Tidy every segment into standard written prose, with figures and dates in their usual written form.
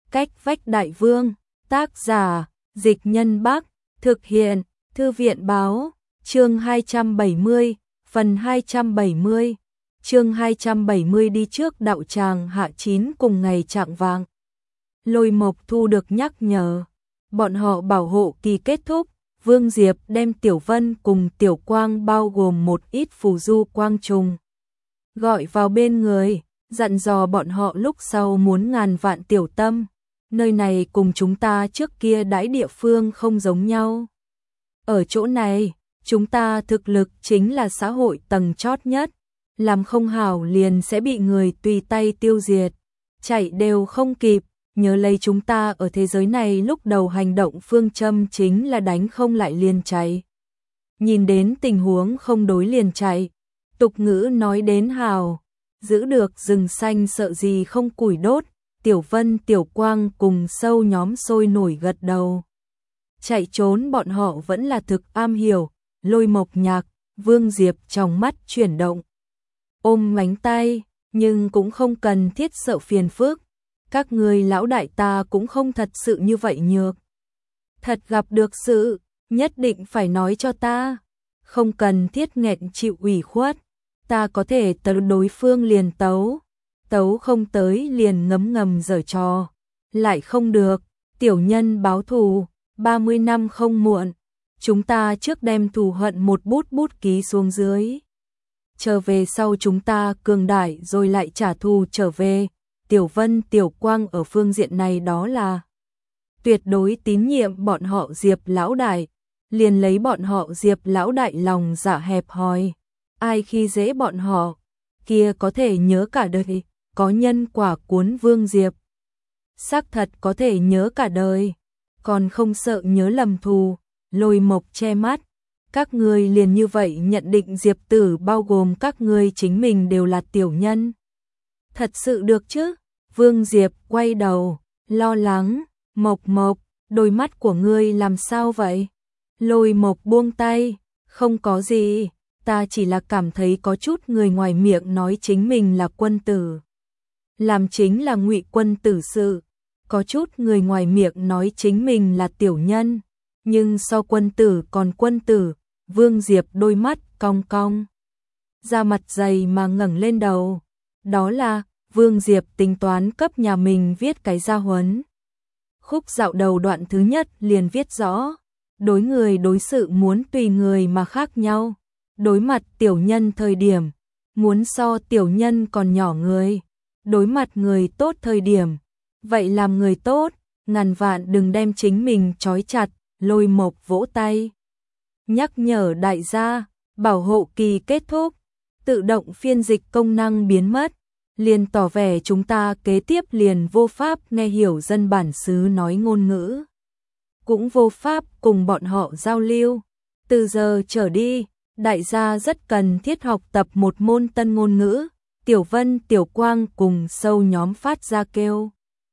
Cách vách đại vương, tác giả, Dịch Nhân Bắc, thực hiện, Thư viện báo, chương 270, phần 270, chương 270 đi trước đạo tràng hạ 9 cùng ngày trạng vàng. Lôi Mộc thu được nhắc nhở, bọn họ bảo hộ kỳ kết thúc, Vương Diệp đem Tiểu Vân cùng Tiểu Quang bao gồm một ít phù du quang trùng gọi vào bên người, dặn dò bọn họ lúc sau muốn ngàn vạn tiểu tâm, nơi này cùng chúng ta trước kia đãi địa phương không giống nhau. Ở chỗ này, chúng ta thực lực chính là xã hội tầng chót nhất, làm không hảo liền sẽ bị người tùy tay tiêu diệt, chạy đều không kịp, nhớ lấy chúng ta ở thế giới này lúc đầu hành động phương châm chính là đánh không lại liền chạy. Nhìn đến tình huống không đối liền chạy, tục ngữ nói đến hào, giữ được rừng xanh sợ gì không củi đốt, Tiểu Vân Tiểu Quang cùng sâu nhóm sôi nổi gật đầu. Chạy trốn bọn họ vẫn là thực am hiểu, Lôi Mộc Nhạc, Vương Diệp trong mắt chuyển động. Ôm mánh tay, nhưng cũng không cần thiết sợ phiền phức, các người lão đại ta cũng không thật sự như vậy nhược. Thật gặp được sự, nhất định phải nói cho ta, không cần thiết nghẹn chịu ủy khuất, ta có thể tấu đối phương liền tấu, tấu không tới liền ngấm ngầm giở trò, lại không được, tiểu nhân báo thù, 30 năm không muộn, chúng ta trước đem thù hận một bút bút ký xuống dưới. Trở về sau chúng ta cường đại rồi lại trả thù trở về, Tiểu Vân Tiểu Quang ở phương diện này đó là tuyệt đối tín nhiệm bọn họ Diệp lão đại, liền lấy bọn họ Diệp lão đại lòng dạ hẹp hòi, ai khi dễ bọn họ, kia có thể nhớ cả đời, có nhân quả cuốn Vương Diệp. Xác thật có thể nhớ cả đời, còn không sợ nhớ lầm thù, Lôi Mộc che mắt, các ngươi liền như vậy nhận định Diệp tử bao gồm các ngươi chính mình đều là tiểu nhân. Thật sự được chứ? Vương Diệp quay đầu, lo lắng, Mộc Mộc, đôi mắt của ngươi làm sao vậy? Lôi Mộc buông tay, không có gì, ta chỉ là cảm thấy có chút người ngoài miệng nói chính mình là quân tử. Làm chính là ngụy quân tử sự, có chút người ngoài miệng nói chính mình là tiểu nhân, nhưng so quân tử còn quân tử, Vương Diệp đôi mắt cong cong. Da mặt dày mà ngẩng lên đầu, đó là Vương Diệp tính toán cấp nhà mình viết cái gia huấn. Khúc dạo đầu đoạn thứ nhất liền viết rõ, đối người đối sự muốn tùy người mà khác nhau, đối mặt tiểu nhân thời điểm, muốn so tiểu nhân còn nhỏ người, đối mặt người tốt thời điểm, vậy làm người tốt, ngàn vạn đừng đem chính mình trói chặt, Lôi Mộc vỗ tay. Nhắc nhở đại gia, bảo hộ kỳ kết thúc, tự động phiên dịch công năng biến mất, liền tỏ vẻ chúng ta kế tiếp liền vô pháp nghe hiểu dân bản xứ nói ngôn ngữ. Cũng vô pháp cùng bọn họ giao lưu. Từ giờ trở đi, đại gia rất cần thiết học tập một môn tân ngôn ngữ, Tiểu Vân Tiểu Quang cùng sâu nhóm phát ra kêu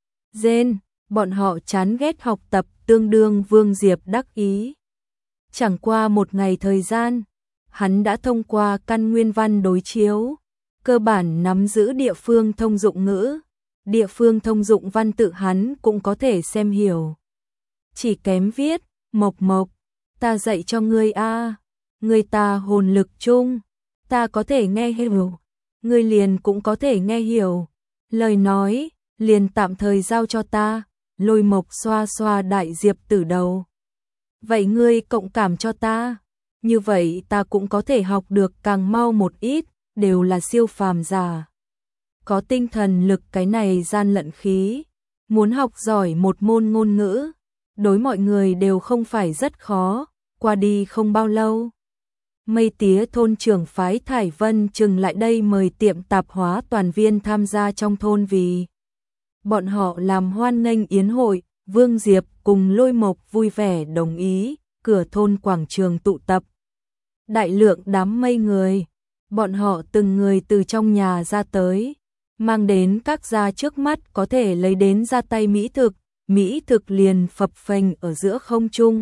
rên, bọn họ chán ghét học tập tương đương Vương Diệp đắc ý. Chẳng qua một ngày thời gian, hắn đã thông qua căn nguyên văn đối chiếu, cơ bản nắm giữ địa phương thông dụng ngữ, địa phương thông dụng văn tự hắn cũng có thể xem hiểu. Chỉ kém viết, Mộc Mộc, ta dạy cho ngươi a, ngươi ta hồn lực chung, ta có thể nghe hiểu, ngươi liền cũng có thể nghe hiểu. Lời nói, liền tạm thời giao cho ta, Lôi Mộc xoa xoa đại Diệp tử đầu. Vậy ngươi cộng cảm cho ta, như vậy ta cũng có thể học được càng mau một ít, đều là siêu phàm giả. Có tinh thần lực cái này gian lận khí, muốn học giỏi một môn ngôn ngữ, đối mọi người đều không phải rất khó, qua đi không bao lâu. Mây Tía thôn trưởng phái Thải Vân Trừng lại đây mời tiệm tạp hóa toàn viên tham gia trong thôn vì bọn họ làm hoan nghênh yến hội, Vương Diệp cùng Lôi Mộc vui vẻ đồng ý, cửa thôn quảng trường tụ tập. Đại lượng đám mây người, bọn họ từng người từ trong nhà ra tới, mang đến các gia trước mắt có thể lấy đến ra tay mỹ thực liền phập phềnh ở giữa không trung.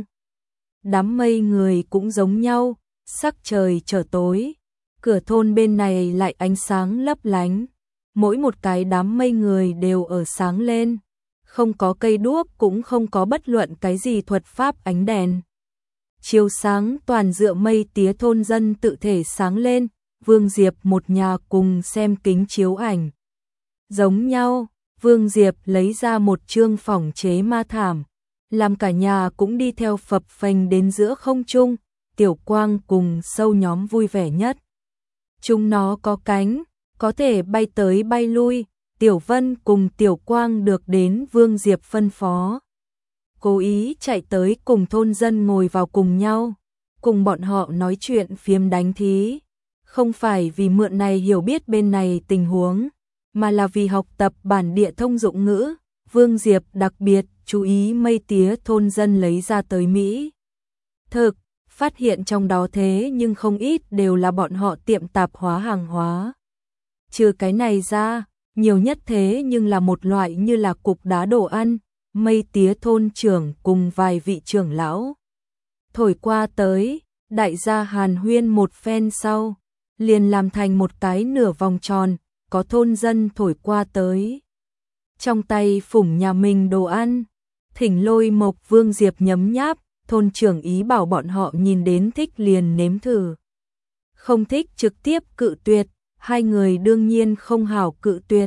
Đám mây người cũng giống nhau, sắc trời trở tối, cửa thôn bên này lại ánh sáng lấp lánh, mỗi một cái đám mây người đều ở sáng lên, không có cây đuốc cũng không có bất luận cái gì thuật pháp ánh đèn. Chiếu sáng toàn dựa mây tía thôn dân tự thể sáng lên, Vương Diệp một nhà cùng xem kính chiếu ảnh. Giống nhau, Vương Diệp lấy ra một chương phỏng chế ma thảm, làm cả nhà cũng đi theo phập phềnh đến giữa không trung, Tiểu Quang cùng Sâu nhóm vui vẻ nhất. Chúng nó có cánh, có thể bay tới bay lui, Tiểu Vân cùng Tiểu Quang được đến Vương Diệp phân phó. Cố ý chạy tới cùng thôn dân ngồi vào cùng nhau, cùng bọn họ nói chuyện phiếm đánh thí. Không phải vì mượn này hiểu biết bên này tình huống, mà là vì học tập bản địa thông dụng ngữ. Vương Diệp đặc biệt chú ý mây tía thôn dân lấy ra tới Mỹ thực, phát hiện trong đó thế nhưng không ít đều là bọn họ tiệm tạp hóa hàng hóa. Trừ cái này ra, nhiều nhất thế nhưng là một loại như là cục đá đồ ăn, mây tía thôn trưởng cùng vài vị trưởng lão thổi qua tới, đại gia hàn huyên một phen sau, liền làm thành một cái nửa vòng tròn, có thôn dân thổi qua tới. Trong tay phủng nhà mình đồ ăn, thỉnh Lôi Mộc Vương Diệp nhấm nháp, thôn trưởng ý bảo bọn họ nhìn đến thích liền nếm thử. Không thích trực tiếp cự tuyệt, hai người đương nhiên không hảo cự tuyệt.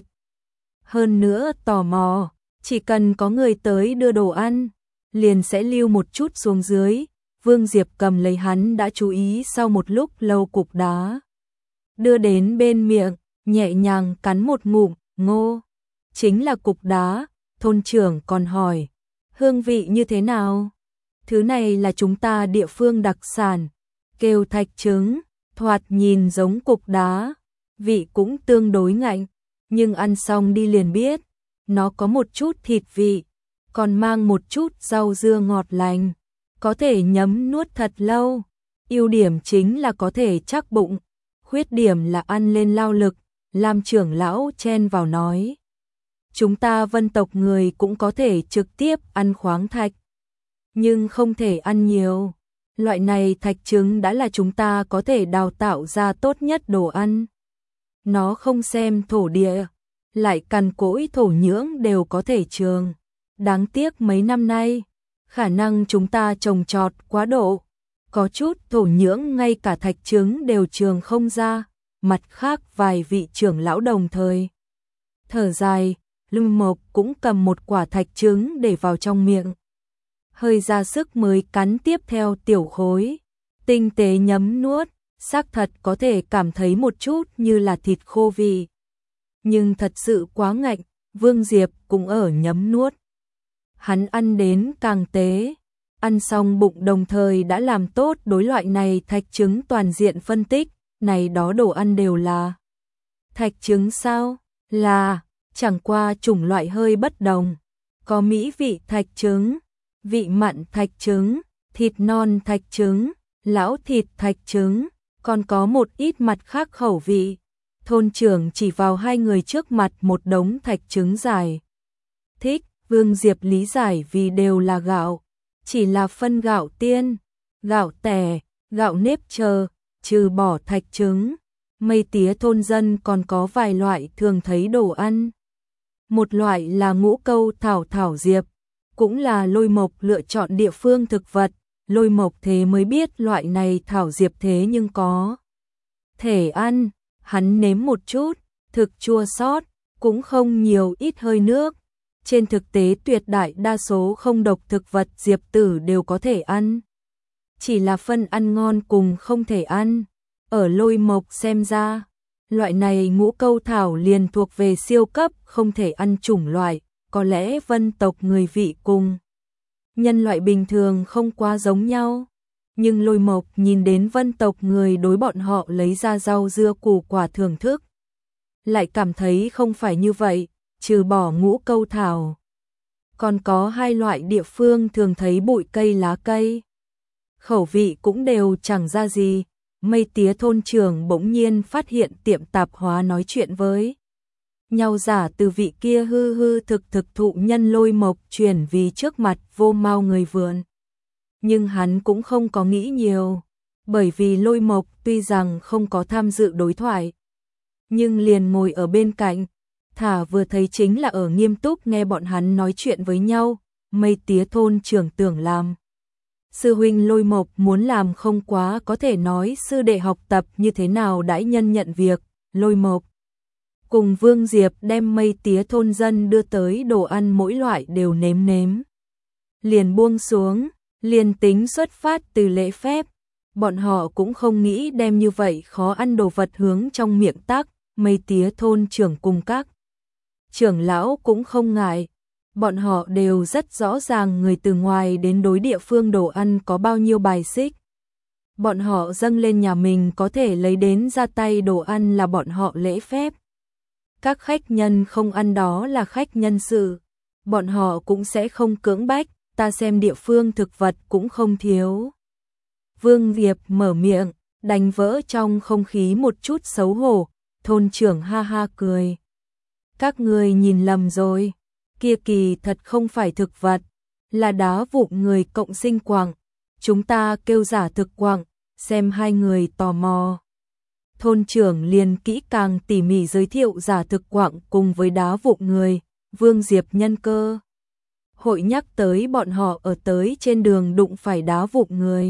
Hơn nữa tò mò, chỉ cần có người tới đưa đồ ăn, liền sẽ lưu một chút xuống dưới. Vương Diệp cầm lấy hắn đã chú ý sau một lúc lâu cục đá, đưa đến bên miệng, nhẹ nhàng cắn một ngụm, ngô. Chính là cục đá, thôn trưởng còn hỏi, hương vị như thế nào? Thứ này là chúng ta địa phương đặc sản, kêu thạch trứng, thoạt nhìn giống cục đá, vị cũng tương đối ngạnh, nhưng ăn xong đi liền biết, nó có một chút thịt vị, còn mang một chút rau dưa ngọt lành, có thể nhấm nuốt thật lâu. Ưu điểm chính là có thể chắc bụng, khuyết điểm là ăn lên lao lực. Lam trưởng lão chen vào nói, chúng ta Vân tộc người cũng có thể trực tiếp ăn khoáng thạch, nhưng không thể ăn nhiều. Loại này thạch trứng đã là chúng ta có thể đào tạo ra tốt nhất đồ ăn. Nó không xem thổ địa, lại cằn cỗi thổ nhưỡng đều có thể trường. Đáng tiếc mấy năm nay, khả năng chúng ta trồng trọt quá độ, có chút thổ nhưỡng ngay cả thạch trứng đều trường không ra. Mặt khác vài vị trưởng lão đồng thời thở dài, Lương Mộc cũng cầm một quả thạch trứng để vào trong miệng, hơi ra sức mới cắn tiếp theo tiểu khối, tinh tế nhấm nuốt, xác thật có thể cảm thấy một chút như là thịt khô vị, nhưng thật sự quá ngạnh. Vương Diệp cũng ở nhấm nuốt, hắn ăn đến càng tế, ăn xong bụng đồng thời đã làm tốt đối loại này thạch trứng toàn diện phân tích. Này đó đồ ăn đều là thạch trứng sao? Là, chẳng qua chủng loại hơi bất đồng. Có mỹ vị thạch trứng, vị mặn thạch trứng, thịt non thạch trứng, lão thịt thạch trứng, còn có một ít mặt khác khẩu vị. Thôn trưởng chỉ vào hai người trước mặt một đống thạch trứng dài. Thích, Vương Diệp lý giải vì đều là gạo, chỉ là phân gạo tiên, gạo tẻ, gạo nếp chờ. Trừ bỏ thạch trứng, mây tía thôn dân còn có vài loại thường thấy đồ ăn. Một loại là ngũ câu thảo diệp, cũng là Lôi Mộc lựa chọn địa phương thực vật. Lôi Mộc thế mới biết loại này thảo diệp thế nhưng có thể ăn. Hắn nếm một chút, thực chua xót, cũng không nhiều ít hơi nước. Trên thực tế tuyệt đại đa số không độc thực vật diệp tử đều có thể ăn. Chỉ là phân ăn ngon cùng không thể ăn. Ở Lôi Mộc xem ra, loại này ngũ câu thảo liền thuộc về siêu cấp không thể ăn chủng loại, có lẽ Vân tộc người vị cùng nhân loại bình thường không quá giống nhau. Nhưng Lôi Mộc nhìn đến Vân tộc người đối bọn họ lấy ra rau dưa củ quả thưởng thức, lại cảm thấy không phải như vậy, trừ bỏ ngũ câu thảo. Còn có hai loại địa phương thường thấy bụi cây lá cây. Khẩu vị cũng đều chẳng ra gì. Mây tía thôn trưởng bỗng nhiên phát hiện tiệm tạp hóa nói chuyện với nhau giả từ vị kia hư hư thực thụ nhân Lôi Mộc chuyển vì trước mặt vô mau người vườn. Nhưng hắn cũng không có nghĩ nhiều, bởi vì Lôi Mộc tuy rằng không có tham dự đối thoại, nhưng liền ngồi ở bên cạnh, thả vừa thấy chính là ở nghiêm túc nghe bọn hắn nói chuyện với nhau. Mây Tía thôn trưởng tưởng làm sư huynh Lôi Mộc muốn làm không quá có thể nói sư đệ học tập như thế nào đãi nhân nhận việc. Lôi Mộc cùng Vương Diệp đem Mây Tía thôn dân đưa tới đồ ăn mỗi loại đều nếm nếm. Liền buông xuống, liền tính xuất phát từ lễ phép, bọn họ cũng không nghĩ đem như vậy khó ăn đồ vật hướng trong miệng tắc. Mây Tía thôn trưởng cùng các trưởng lão cũng không ngại. Bọn họ đều rất rõ ràng người từ ngoài đến đối địa phương đồ ăn có bao nhiêu bài xích. Bọn họ dâng lên nhà mình có thể lấy đến ra tay đồ ăn là bọn họ lễ phép. Các khách nhân không ăn đó là khách nhân sự. Bọn họ cũng sẽ không cưỡng bách, ta xem địa phương thực vật cũng không thiếu. Vương Diệp mở miệng, đánh vỡ trong không khí một chút xấu hổ. Thôn trưởng ha ha cười. Các người nhìn lầm rồi. Kia kỳ thật không phải thực vật, là đá vụn người cộng sinh quặng. Chúng ta kêu giả thực quặng, xem hai người tò mò. Thôn trưởng liền kỹ càng tỉ mỉ giới thiệu giả thực quặng cùng với đá vụn người. Vương Diệp nhân cơ hội nhắc tới bọn họ ở tới trên đường đụng phải đá vụn người.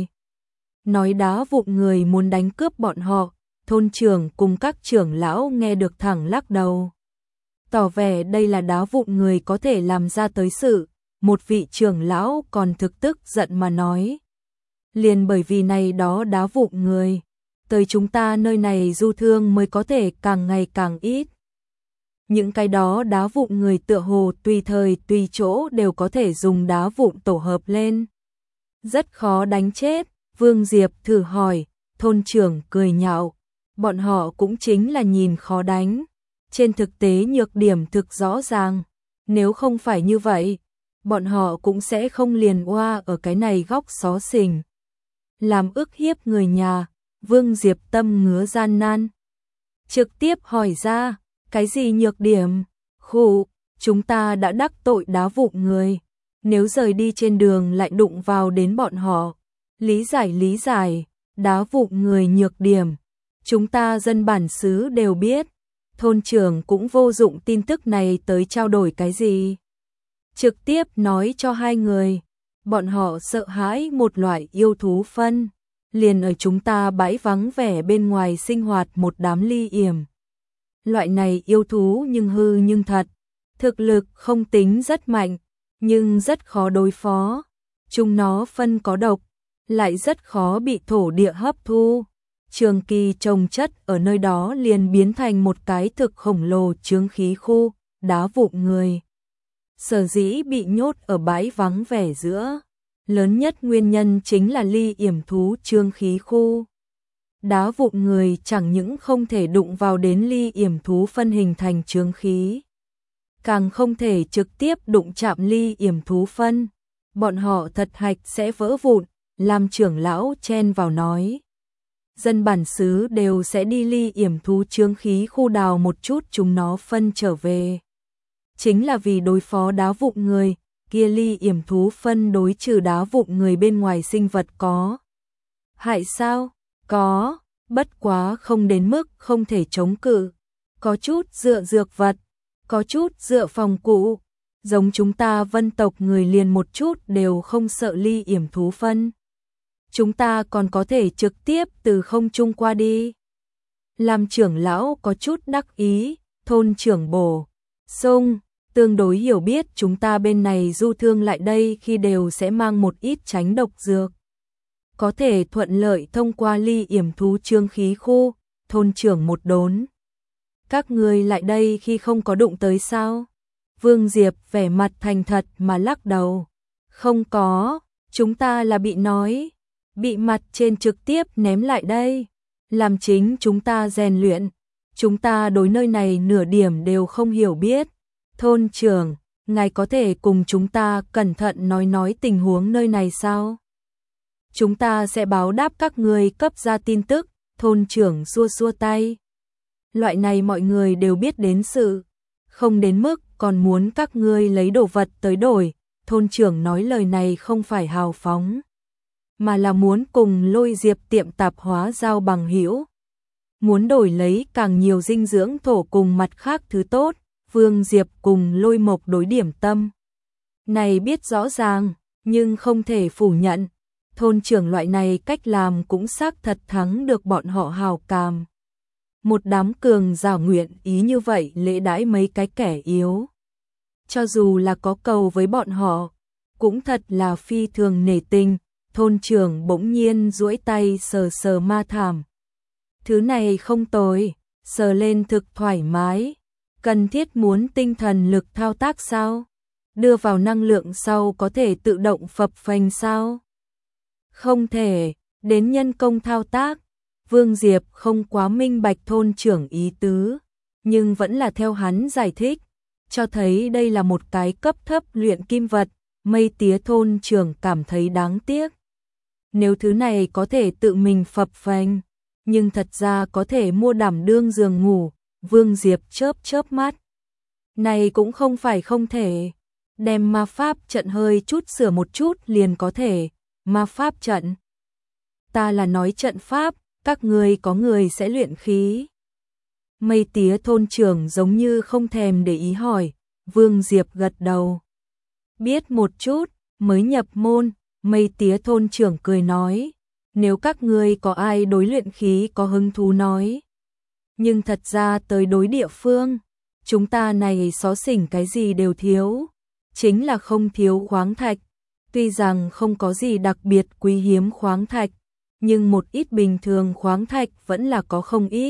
Nói đá vụn người muốn đánh cướp bọn họ, thôn trưởng cùng các trưởng lão nghe được thẳng lắc đầu. Tỏ vẻ đây là đá vụn người có thể làm ra tới sự, một vị trưởng lão còn thực tức giận mà nói. Liền bởi vì này đó đá vụn người, tới chúng ta nơi này du thương mới có thể càng ngày càng ít. Những cái đó đá vụn người tựa hồ tùy thời tùy chỗ đều có thể dùng đá vụn tổ hợp lên. Rất khó đánh chết, Vương Diệp thử hỏi, thôn trưởng cười nhạo, bọn họ cũng chính là nhìn khó đánh. Trên thực tế nhược điểm thực rõ ràng, nếu không phải như vậy, bọn họ cũng sẽ không liền oa ở cái này góc xó xỉnh. Làm ức hiếp người nhà, Vương Diệp tâm ngứa gian nan. Trực tiếp hỏi ra, cái gì nhược điểm? Khụ, chúng ta đã đắc tội đá vụn người, nếu rời đi trên đường lại đụng vào đến bọn họ. Lý giải, đá vụn người nhược điểm, chúng ta dân bản xứ đều biết. Thôn trưởng cũng vô dụng tin tức này tới trao đổi cái gì. Trực tiếp nói cho hai người, bọn họ sợ hãi một loại yêu thú phân, liền ở chúng ta bãi vắng vẻ bên ngoài sinh hoạt một đám ly yểm. Loại này yêu thú nhưng hư nhưng thật, thực lực không tính rất mạnh, nhưng rất khó đối phó. Chúng nó phân có độc, lại rất khó bị thổ địa hấp thu. Trường kỳ trồng chất ở nơi đó liền biến thành một cái thực khổng lồ chướng khí khu, đá vụn người. Sở dĩ bị nhốt ở bãi vắng vẻ giữa, lớn nhất nguyên nhân chính là ly yểm thú chướng khí khu. Đá vụn người chẳng những không thể đụng vào đến ly yểm thú phân hình thành chướng khí, càng không thể trực tiếp đụng chạm ly yểm thú phân, bọn họ thật hạch sẽ vỡ vụn. Làm trưởng lão chen vào nói, dân bản xứ đều sẽ đi ly yểm thú chướng khí khu đào một chút chúng nó phân trở về. Chính là vì đối phó đá vụn người, kia ly yểm thú phân đối trừ đá vụn người bên ngoài sinh vật có hại sao? Có, bất quá không đến mức không thể chống cự. Có chút dựa dược vật, có chút dựa phòng cụ. Giống chúng ta vân tộc người liền một chút đều không sợ ly yểm thú phân. Chúng ta còn có thể trực tiếp từ không trung qua đi. Làm trưởng lão có chút đắc ý, thôn trưởng bổ sung, tương đối hiểu biết chúng ta bên này du thương lại đây khi đều sẽ mang một ít tránh độc dược. Có thể thuận lợi thông qua ly yểm thú chướng khí khu, thôn trưởng một đốn. Các người lại đây khi không có đụng tới sao? Vương Diệp vẻ mặt thành thật mà lắc đầu. Không có, chúng ta là bị nói. Bị mặt trên trực tiếp ném lại đây, làm chính chúng ta rèn luyện, chúng ta đối nơi này nửa điểm đều không hiểu biết. Thôn trưởng, ngài có thể cùng chúng ta cẩn thận nói tình huống nơi này sao? Chúng ta sẽ báo đáp các người cấp ra tin tức. Thôn trưởng xua xua tay. Loại này mọi người đều biết đến sự, không đến mức còn muốn các ngươi lấy đồ vật tới đổi. Thôn trưởng nói lời này không phải hào phóng, mà là muốn cùng Lôi Diệp tiệm tạp hóa giao bằng hữu, muốn đổi lấy càng nhiều dinh dưỡng thổ cùng mặt khác thứ tốt. Vương Diệp cùng Lôi Mộc đối điểm tâm. Này biết rõ ràng, nhưng không thể phủ nhận, thôn trưởng loại này cách làm cũng xác thật thắng được bọn họ hào cảm. Một đám cường giả nguyện ý như vậy lễ đãi mấy cái kẻ yếu. Cho dù là có cầu với bọn họ, cũng thật là phi thường nể tình. Thôn trưởng bỗng nhiên duỗi tay sờ sờ ma thảm. Thứ này không tồi, sờ lên thực thoải mái. Cần thiết muốn tinh thần lực thao tác sao? Đưa vào năng lượng sau có thể tự động phập phành sao? Không thể, đến nhân công thao tác. Vương Diệp không quá minh bạch thôn trưởng ý tứ, nhưng vẫn là theo hắn giải thích, cho thấy đây là một cái cấp thấp luyện kim vật. Mây Tía thôn trưởng cảm thấy đáng tiếc. Nếu thứ này có thể tự mình phập phành, nhưng thật ra có thể mua đảm đương giường ngủ. Vương Diệp chớp chớp mắt. Này cũng không phải không thể, đem ma pháp trận hơi chút sửa một chút liền có thể. Ma pháp trận? Ta là nói trận pháp, các ngươi có người sẽ luyện khí. Mây Tía thôn trưởng giống như không thèm để ý hỏi. Vương Diệp gật đầu. Biết một chút, mới nhập môn. Mây Tía thôn trưởng cười nói, nếu các ngươi có ai đối luyện khí có hứng thú nói. Nhưng thật ra tới đối địa phương, chúng ta này xó xỉnh cái gì đều thiếu, chính là không thiếu khoáng thạch. Tuy rằng không có gì đặc biệt quý hiếm khoáng thạch, nhưng một ít bình thường khoáng thạch vẫn là có không ít.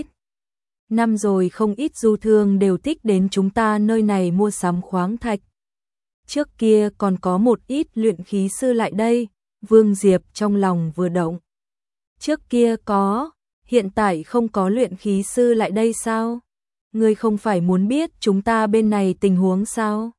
Năm rồi không ít du thương đều thích đến chúng ta nơi này mua sắm khoáng thạch. Trước kia còn có một ít luyện khí sư lại đây. Vương Diệp trong lòng vừa động. Trước kia có, hiện tại không có luyện khí sư lại đây sao? Ngươi không phải muốn biết chúng ta bên này tình huống sao?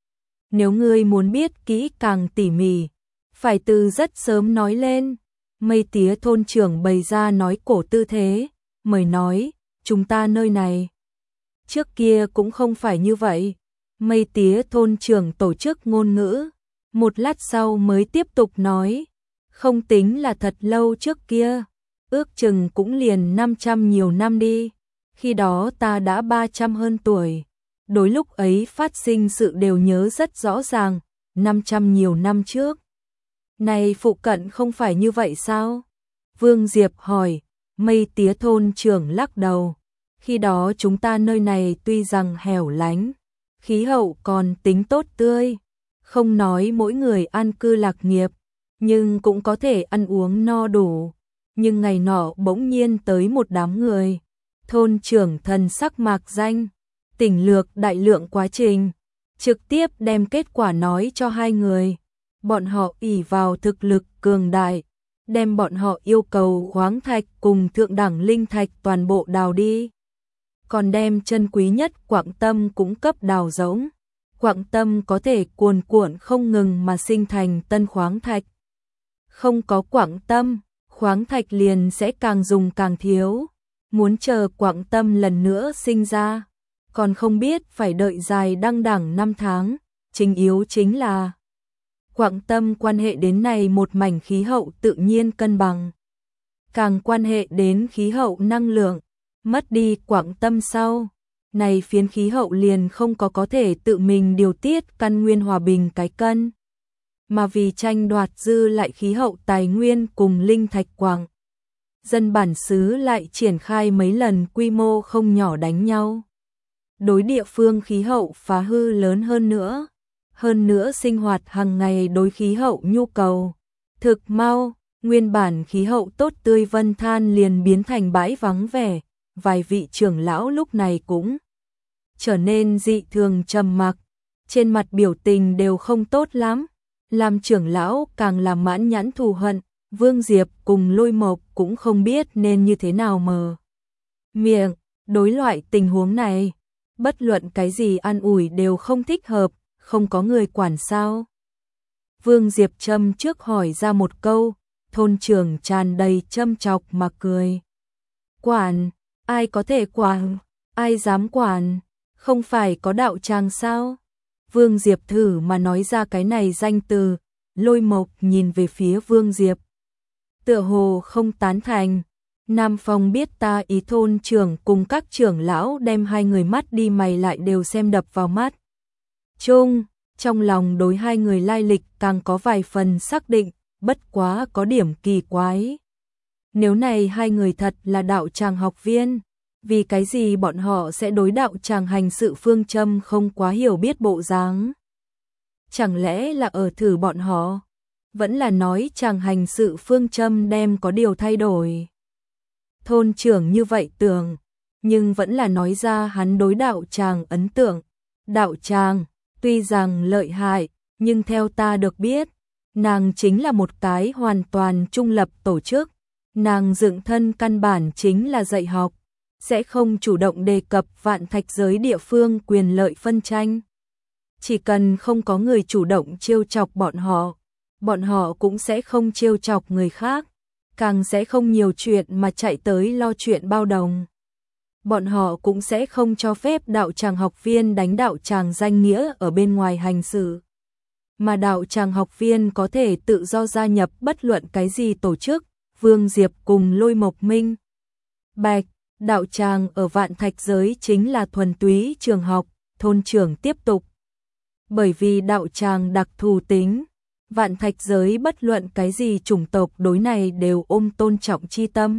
Nếu ngươi muốn biết kỹ càng tỉ mỉ, phải từ rất sớm nói lên. Mây Tía thôn trưởng bày ra nói cổ tư thế, mời nói, chúng ta nơi này. Trước kia cũng không phải như vậy. Mây Tía thôn trưởng tổ chức ngôn ngữ, một lát sau mới tiếp tục nói, không tính là thật lâu trước kia, ước chừng cũng liền 500 nhiều năm đi, khi đó ta đã 300 hơn tuổi, đối lúc ấy phát sinh sự đều nhớ rất rõ ràng, 500 nhiều năm trước. Này phụ cận không phải như vậy sao? Vương Diệp hỏi. Mây Tía thôn trưởng lắc đầu, khi đó chúng ta nơi này tuy rằng hẻo lánh, khí hậu còn tính tốt tươi, không nói mỗi người an cư lạc nghiệp, nhưng cũng có thể ăn uống no đủ. Nhưng ngày nọ bỗng nhiên tới một đám người, thôn trưởng thần sắc mạc danh, tỉnh lược đại lượng quá trình, trực tiếp đem kết quả nói cho hai người. Bọn họ ỷ vào thực lực cường đại, đem bọn họ yêu cầu khoáng thạch cùng thượng đẳng linh thạch toàn bộ đào đi. Còn đem chân quý nhất quặng tâm cũng cấp đào rỗng. Quặng tâm có thể cuồn cuộn không ngừng mà sinh thành tân khoáng thạch. Không có quặng tâm, khoáng thạch liền sẽ càng dùng càng thiếu. Muốn chờ quặng tâm lần nữa sinh ra, còn không biết phải đợi dài đăng đẳng 5 tháng. Chính yếu chính là quặng tâm quan hệ đến này một mảnh khí hậu tự nhiên cân bằng. Càng quan hệ đến khí hậu năng lượng, mất đi quặng tâm sau, này phiến khí hậu liền không có thể tự mình điều tiết căn nguyên hòa bình cái cân. Mà vì tranh đoạt dư lại khí hậu tài nguyên cùng linh thạch quặng, dân bản xứ lại triển khai mấy lần quy mô không nhỏ đánh nhau. Đối địa phương khí hậu phá hư lớn hơn nữa. Hơn nữa sinh hoạt hàng ngày đối khí hậu nhu cầu thực mau, nguyên bản khí hậu tốt tươi Vân Than liền biến thành bãi vắng vẻ, vài vị trưởng lão lúc này cũng trở nên dị thường trầm mặc, trên mặt biểu tình đều không tốt lắm, làm trưởng lão càng làm mãn nhãn thù hận. Vương Diệp cùng Lôi Mộc cũng không biết nên như thế nào mở miệng, đối loại tình huống này, bất luận cái gì an ủi đều không thích hợp. Không có người quản sao? Vương Diệp châm trước hỏi ra một câu, thôn trưởng tràn đầy châm chọc mà cười. Quản, ai có thể quản, ai dám quản, không phải có đạo tràng sao? Vương Diệp thử mà nói ra cái này danh từ, Lôi Mộc nhìn về phía Vương Diệp. Tựa hồ không tán thành, Nam Phong biết ta ý, thôn trưởng cùng các trưởng lão đem hai người mắt đi mày lại đều xem đập vào mắt. Trong lòng đối hai người lai lịch càng có vài phần xác định, bất quá có điểm kỳ quái. Nếu này hai người thật là đạo tràng học viên, vì cái gì bọn họ sẽ đối đạo tràng hành sự phương châm không quá hiểu biết bộ dáng? Chẳng lẽ là ở thử bọn họ? Vẫn là nói chàng hành sự phương châm đem có điều thay đổi? Thôn trưởng như vậy tưởng, nhưng vẫn là nói ra hắn đối đạo tràng ấn tượng. Đạo tràng, tuy rằng lợi hại, nhưng theo ta được biết, nàng chính là một cái hoàn toàn trung lập tổ chức. Nàng dựng thân căn bản chính là dạy học, sẽ không chủ động đề cập vạn thạch giới địa phương quyền lợi phân tranh. Chỉ cần không có người chủ động trêu chọc bọn họ cũng sẽ không trêu chọc người khác, càng sẽ không nhiều chuyện mà chạy tới lo chuyện bao đồng. Bọn họ cũng sẽ không cho phép đạo tràng học viên đánh đạo tràng danh nghĩa ở bên ngoài hành sự. Mà đạo tràng học viên có thể tự do gia nhập bất luận cái gì tổ chức. Vương Diệp cùng Lôi Mộc Minh bạch, đạo tràng ở vạn thạch giới chính là thuần túy trường học. Thôn trưởng tiếp tục. Bởi vì đạo tràng đặc thù tính, vạn thạch giới bất luận cái gì chủng tộc đối này đều ôm tôn trọng chi tâm.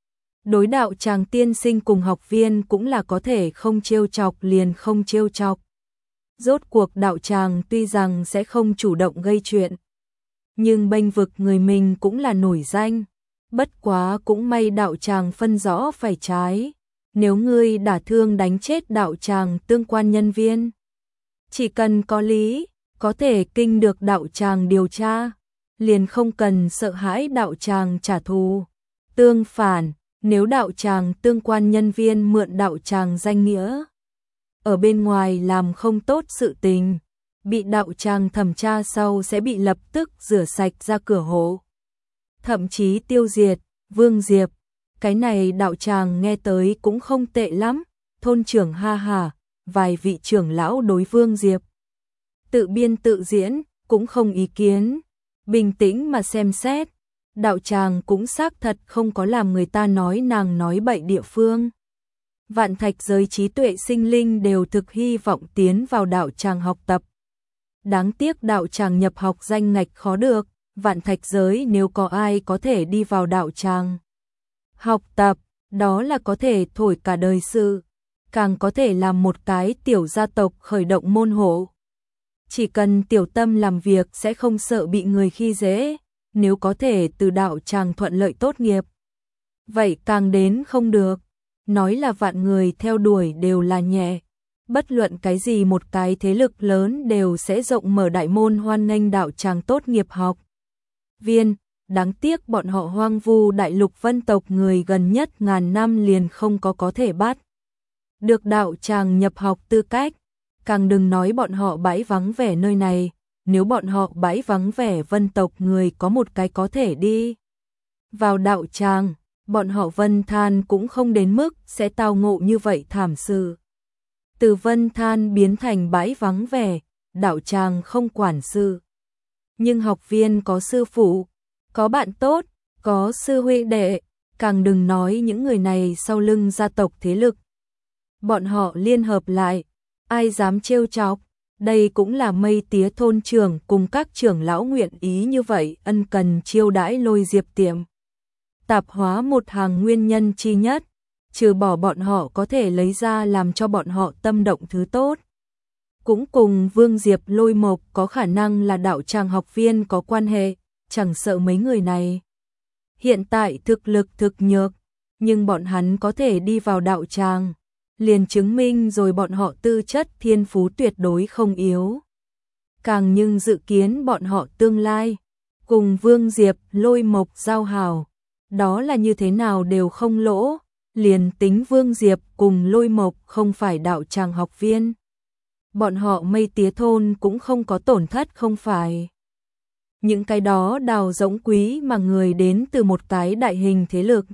Đối đạo tràng tiên sinh cùng học viên cũng là có thể không trêu chọc liền không trêu chọc. Rốt cuộc đạo tràng tuy rằng sẽ không chủ động gây chuyện, nhưng bênh vực người mình cũng là nổi danh. Bất quá cũng may đạo tràng phân rõ phải trái. Nếu ngươi đả thương đánh chết đạo tràng tương quan nhân viên, chỉ cần có lý, có thể kinh được đạo tràng điều tra, liền không cần sợ hãi đạo tràng trả thù. Tương phản, nếu đạo tràng tương quan nhân viên mượn đạo tràng danh nghĩa, ở bên ngoài làm không tốt sự tình, bị đạo tràng thẩm tra sau sẽ bị lập tức rửa sạch ra cửa hộ. Thậm chí tiêu diệt. Vương Diệp, cái này đạo tràng nghe tới cũng không tệ lắm. Thôn trưởng ha hả, vài vị trưởng lão đối Vương Diệp tự biên tự diễn, cũng không ý kiến. Bình tĩnh mà xem xét, đạo tràng cũng xác thật không có làm người ta nói nàng nói bậy địa phương. Vạn thạch giới trí tuệ sinh linh đều thực hy vọng tiến vào đạo tràng học tập. Đáng tiếc đạo tràng nhập học danh ngạch khó được. Vạn thạch giới nếu có ai có thể đi vào đạo tràng học tập, đó là có thể thổi cả đời sự, càng có thể làm một cái tiểu gia tộc khởi động môn hộ. Chỉ cần tiểu tâm làm việc sẽ không sợ bị người khi dễ, nếu có thể từ đạo tràng thuận lợi tốt nghiệp. Vậy càng đến không được, nói là vạn người theo đuổi đều là nhẹ. Bất luận cái gì một cái thế lực lớn đều sẽ rộng mở đại môn hoan nghênh đạo tràng tốt nghiệp học viên. Đáng tiếc bọn họ hoang vu đại lục vân tộc người gần nhất ngàn năm liền không có thể bắt được đạo tràng nhập học tư cách, càng đừng nói bọn họ bãi vắng vẻ nơi này. Nếu bọn họ bãi vắng vẻ vân tộc người có một cái có thể đi vào đạo tràng, bọn họ Vân Than cũng không đến mức sẽ tao ngộ như vậy thảm sự. Từ Vân Than biến thành bãi vắng vẻ, đạo tràng không quản sự. Nhưng học viên có sư phụ, có bạn tốt, có sư huynh đệ, càng đừng nói những người này sau lưng gia tộc thế lực. Bọn họ liên hợp lại, ai dám trêu chọc? Đây cũng là mây tía thôn trưởng cùng các trưởng lão nguyện ý như vậy ân cần chiêu đãi Lôi Diệp tiệm tạp hóa một hàng nguyên nhân chi nhất, trừ bỏ bọn họ có thể lấy ra làm cho bọn họ tâm động thứ tốt. Cũng cùng Vương Diệp Lôi Mộc có khả năng là đạo tràng học viên có quan hệ, chẳng sợ mấy người này hiện tại thực lực thực nhược, nhưng bọn hắn có thể đi vào đạo tràng, liền chứng minh rồi bọn họ tư chất thiên phú tuyệt đối không yếu. Càng nhưng dự kiến bọn họ tương lai cùng Vương Diệp Lôi Mộc giao hảo, đó là như thế nào đều không lỗ. Liền tính Vương Diệp cùng Lôi Mộc không phải đạo tràng học viên, bọn họ mây tía thôn cũng không có tổn thất không phải. Những cái đó đào rỗng quý mà người đến từ một cái đại hình thế lực.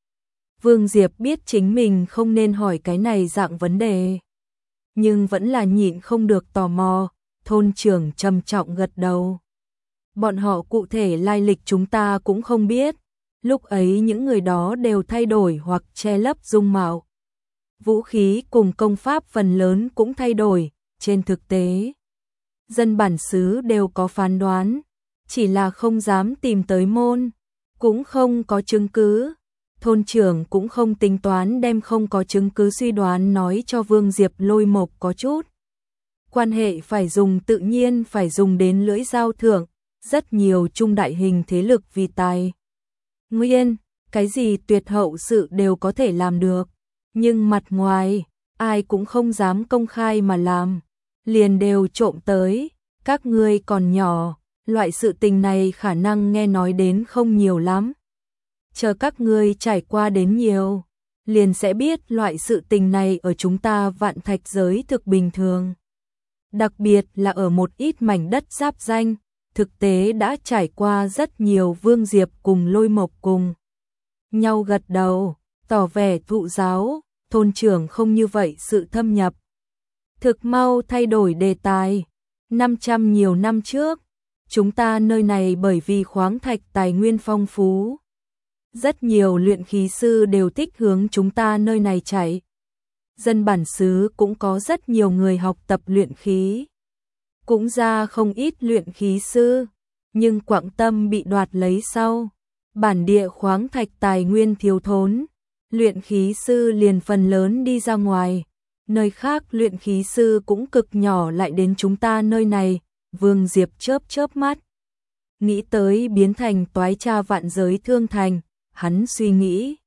Vương Diệp biết chính mình không nên hỏi cái này dạng vấn đề, nhưng vẫn là nhịn không được tò mò. Thôn trưởng trầm trọng gật đầu. Bọn họ cụ thể lai lịch chúng ta cũng không biết, Lúc ấy những người đó đều thay đổi hoặc che lấp dung mạo. Vũ khí cùng công pháp phần lớn cũng thay đổi, trên thực tế. Dân bản xứ đều có phán đoán, chỉ là không dám tìm tới môn, cũng không có chứng cứ. Thôn trưởng cũng không tính toán đem không có chứng cứ suy đoán nói cho Vương Diệp Lôi Mộc có chút. Quan hệ phải dùng tự nhiên phải dùng đến lưỡi dao thượng, rất nhiều trung đại hình thế lực vì tài nguyên, cái gì tuyệt hậu sự đều có thể làm được, nhưng mặt ngoài, ai cũng không dám công khai mà làm, liền đều trộm tới, các ngươi còn nhỏ, loại sự tình này khả năng nghe nói đến không nhiều lắm. Chờ các ngươi trải qua đến nhiều, liền sẽ biết loại sự tình này ở chúng ta Vạn Thạch giới thực bình thường. Đặc biệt là ở một ít mảnh đất giáp danh, thực tế đã trải qua rất nhiều. Vương Diệp cùng Lôi Mộc cùng nhau gật đầu, tỏ vẻ thụ giáo, thôn trưởng không như vậy sự thâm nhập. Thực mau thay đổi đề tài, 500 nhiều năm trước, chúng ta nơi này bởi vì khoáng thạch tài nguyên phong phú. Rất nhiều luyện khí sư đều thích hướng chúng ta nơi này chạy. Dân bản xứ cũng có rất nhiều người học tập luyện khí. Cũng ra không ít luyện khí sư, nhưng Quảng Tâm bị đoạt lấy sau. Bản địa khoáng thạch tài nguyên thiếu thốn, luyện khí sư liền phần lớn đi ra ngoài. Nơi khác luyện khí sư cũng cực nhỏ lại đến chúng ta nơi này. Vương Diệp chớp chớp mắt, nghĩ tới biến thành toái cha vạn giới thương thành, hắn suy nghĩ.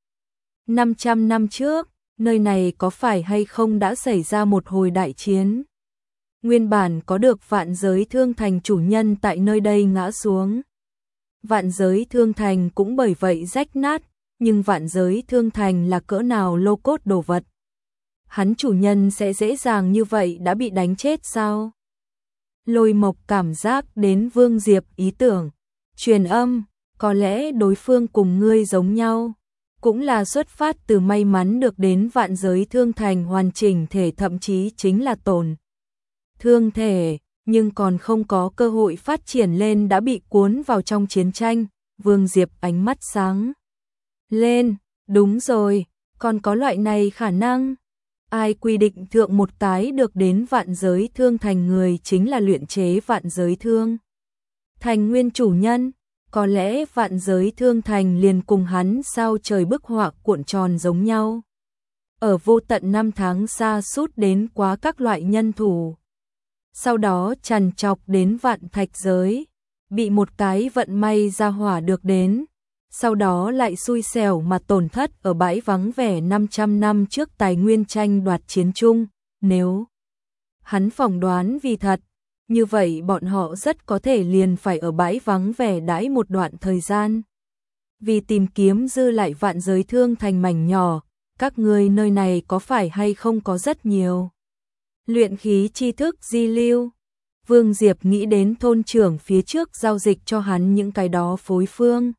500 năm trước, nơi này có phải hay không đã xảy ra một hồi đại chiến? Nguyên bản có được vạn giới thương thành chủ nhân tại nơi đây ngã xuống. Vạn giới thương thành cũng bởi vậy rách nát, nhưng vạn giới thương thành là cỡ nào lô cốt đồ vật. Hắn chủ nhân sẽ dễ dàng như vậy đã bị đánh chết sao? Lôi Mộc cảm giác đến Vương Diệp ý tưởng, truyền âm, có lẽ đối phương cùng ngươi giống nhau, cũng là xuất phát từ may mắn được đến vạn giới thương thành hoàn chỉnh thể, thậm chí chính là tổn thương thể, nhưng còn không có cơ hội phát triển lên đã bị cuốn vào trong chiến tranh. Vương Diệp ánh mắt sáng lên, đúng rồi, còn có loại này khả năng. Ai quy định thượng một cái được đến vạn giới thương thành người chính là luyện chế vạn giới thương thành nguyên chủ nhân? Có lẽ vạn giới thương thành liền cùng hắn sao trời bức họa cuộn tròn giống nhau. Ở vô tận năm tháng xa sút đến quá các loại nhân thủ. Sau đó trằn trọc đến Vạn Thạch giới, bị một cái vận may ra hỏa được đến. Sau đó lại xui xẻo mà tổn thất ở bãi vắng vẻ 500 năm trước tài nguyên tranh đoạt chiến chung. Nếu hắn phỏng đoán vì thật, như vậy bọn họ rất có thể liền phải ở bãi vắng vẻ đãi một đoạn thời gian. Vì tìm kiếm dư lại vạn giới thương thành mảnh nhỏ, các ngươi nơi này có phải hay không có rất nhiều luyện khí tri thức di lưu? Vương Diệp nghĩ đến thôn trưởng phía trước giao dịch cho hắn những cái đó phối phương.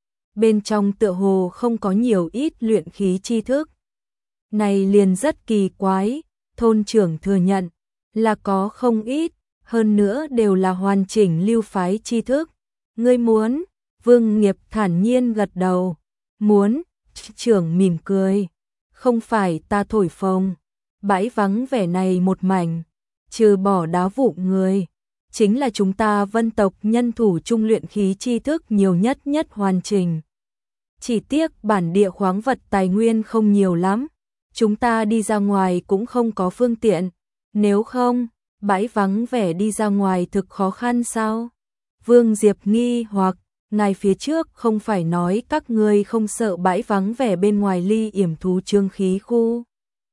Bên trong tựa hồ không có nhiều ít luyện khí tri thức. Này liền rất kỳ quái, thôn trưởng thừa nhận là có không ít, hơn nữa đều là hoàn chỉnh lưu phái tri thức. Ngươi muốn? Vương Nghiệp thản nhiên gật đầu. Muốn, trưởng mỉm cười. Không phải ta thổi phồng. Bãi vắng vẻ này một mảnh, trừ bỏ đá vụn người, chính là chúng ta Vân tộc nhân thủ trung luyện khí tri thức nhiều nhất hoàn chỉnh. Chỉ tiếc bản địa khoáng vật tài nguyên không nhiều lắm, chúng ta đi ra ngoài cũng không có phương tiện, nếu không, bãi vắng vẻ đi ra ngoài thực khó khăn sao? Vương Diệp nghi hoặc, ngài phía trước không phải nói các ngươi không sợ bãi vắng vẻ bên ngoài ly yểm thú trương khí khu?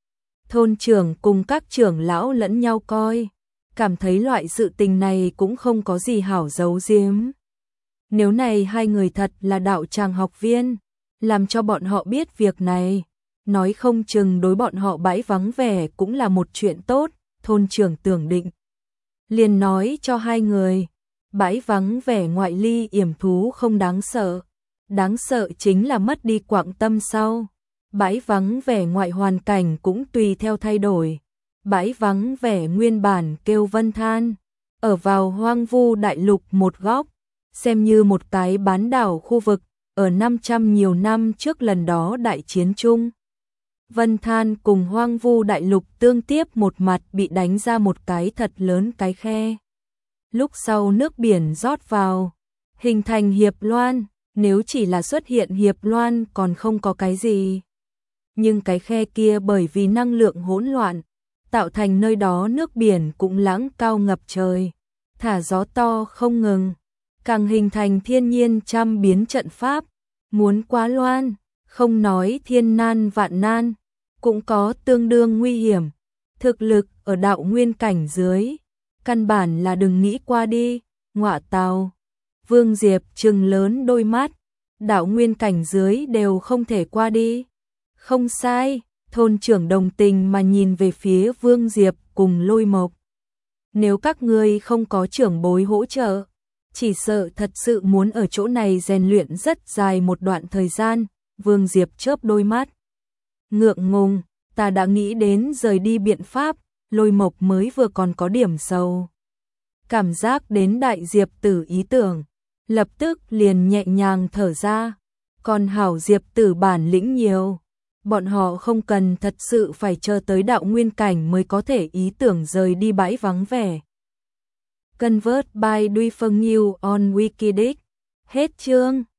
Thôn trưởng cùng các trưởng lão lẫn nhau coi, cảm thấy loại sự tình này cũng không có gì hảo giấu giếm. Nếu này hai người thật là đạo tràng học viên, làm cho bọn họ biết việc này, nói không chừng đối bọn họ bãi vắng vẻ cũng là một chuyện tốt. Thôn trưởng tưởng định, liền nói cho hai người, bãi vắng vẻ ngoại ly yểm thú không đáng sợ chính là mất đi Quảng Tâm sau. Bãi vắng vẻ ngoại hoàn cảnh cũng tùy theo thay đổi. Bãi vắng vẻ nguyên bản kêu Vân Than, ở vào hoang vu đại lục một góc, xem như một cái bán đảo khu vực, ở 500 nhiều năm trước lần đó đại chiến chung. Vân Than cùng Hoang Vu đại lục tương tiếp một mặt bị đánh ra một cái thật lớn cái khe. Lúc sau nước biển rót vào, hình thành hiệp loan, nếu chỉ là xuất hiện hiệp loan còn không có cái gì. Nhưng cái khe kia bởi vì năng lượng hỗn loạn, tạo thành nơi đó nước biển cũng lãng cao ngập trời, thả gió to không ngừng, càng hình thành thiên nhiên trăm biến trận pháp, muốn quá loan, không nói thiên nan vạn nan, cũng có tương đương nguy hiểm. Thực lực ở đạo nguyên cảnh dưới, căn bản là đừng nghĩ qua đi, ngọa tào. Vương Diệp trừng lớn đôi mắt, đạo nguyên cảnh dưới đều không thể qua đi. Không sai, thôn trưởng đồng tình mà nhìn về phía Vương Diệp cùng Lôi Mộc. Nếu các ngươi không có trưởng bối hỗ trợ, chỉ sợ thật sự muốn ở chỗ này rèn luyện rất dài một đoạn thời gian. Vương Diệp chớp đôi mắt. Ngượng ngùng, ta đã nghĩ đến rời đi biện pháp, Lôi Mộc mới vừa còn có điểm sầu. Cảm giác đến đại Diệp Tử ý tưởng, lập tức liền nhẹ nhàng thở ra, còn hảo Diệp Tử bản lĩnh nhiều. Bọn họ không cần thật sự phải chờ tới đạo nguyên cảnh mới có thể ý tưởng rời đi bãi vắng vẻ. Convert by Duy Phương Nhiêu on Wikidic. Hết chương.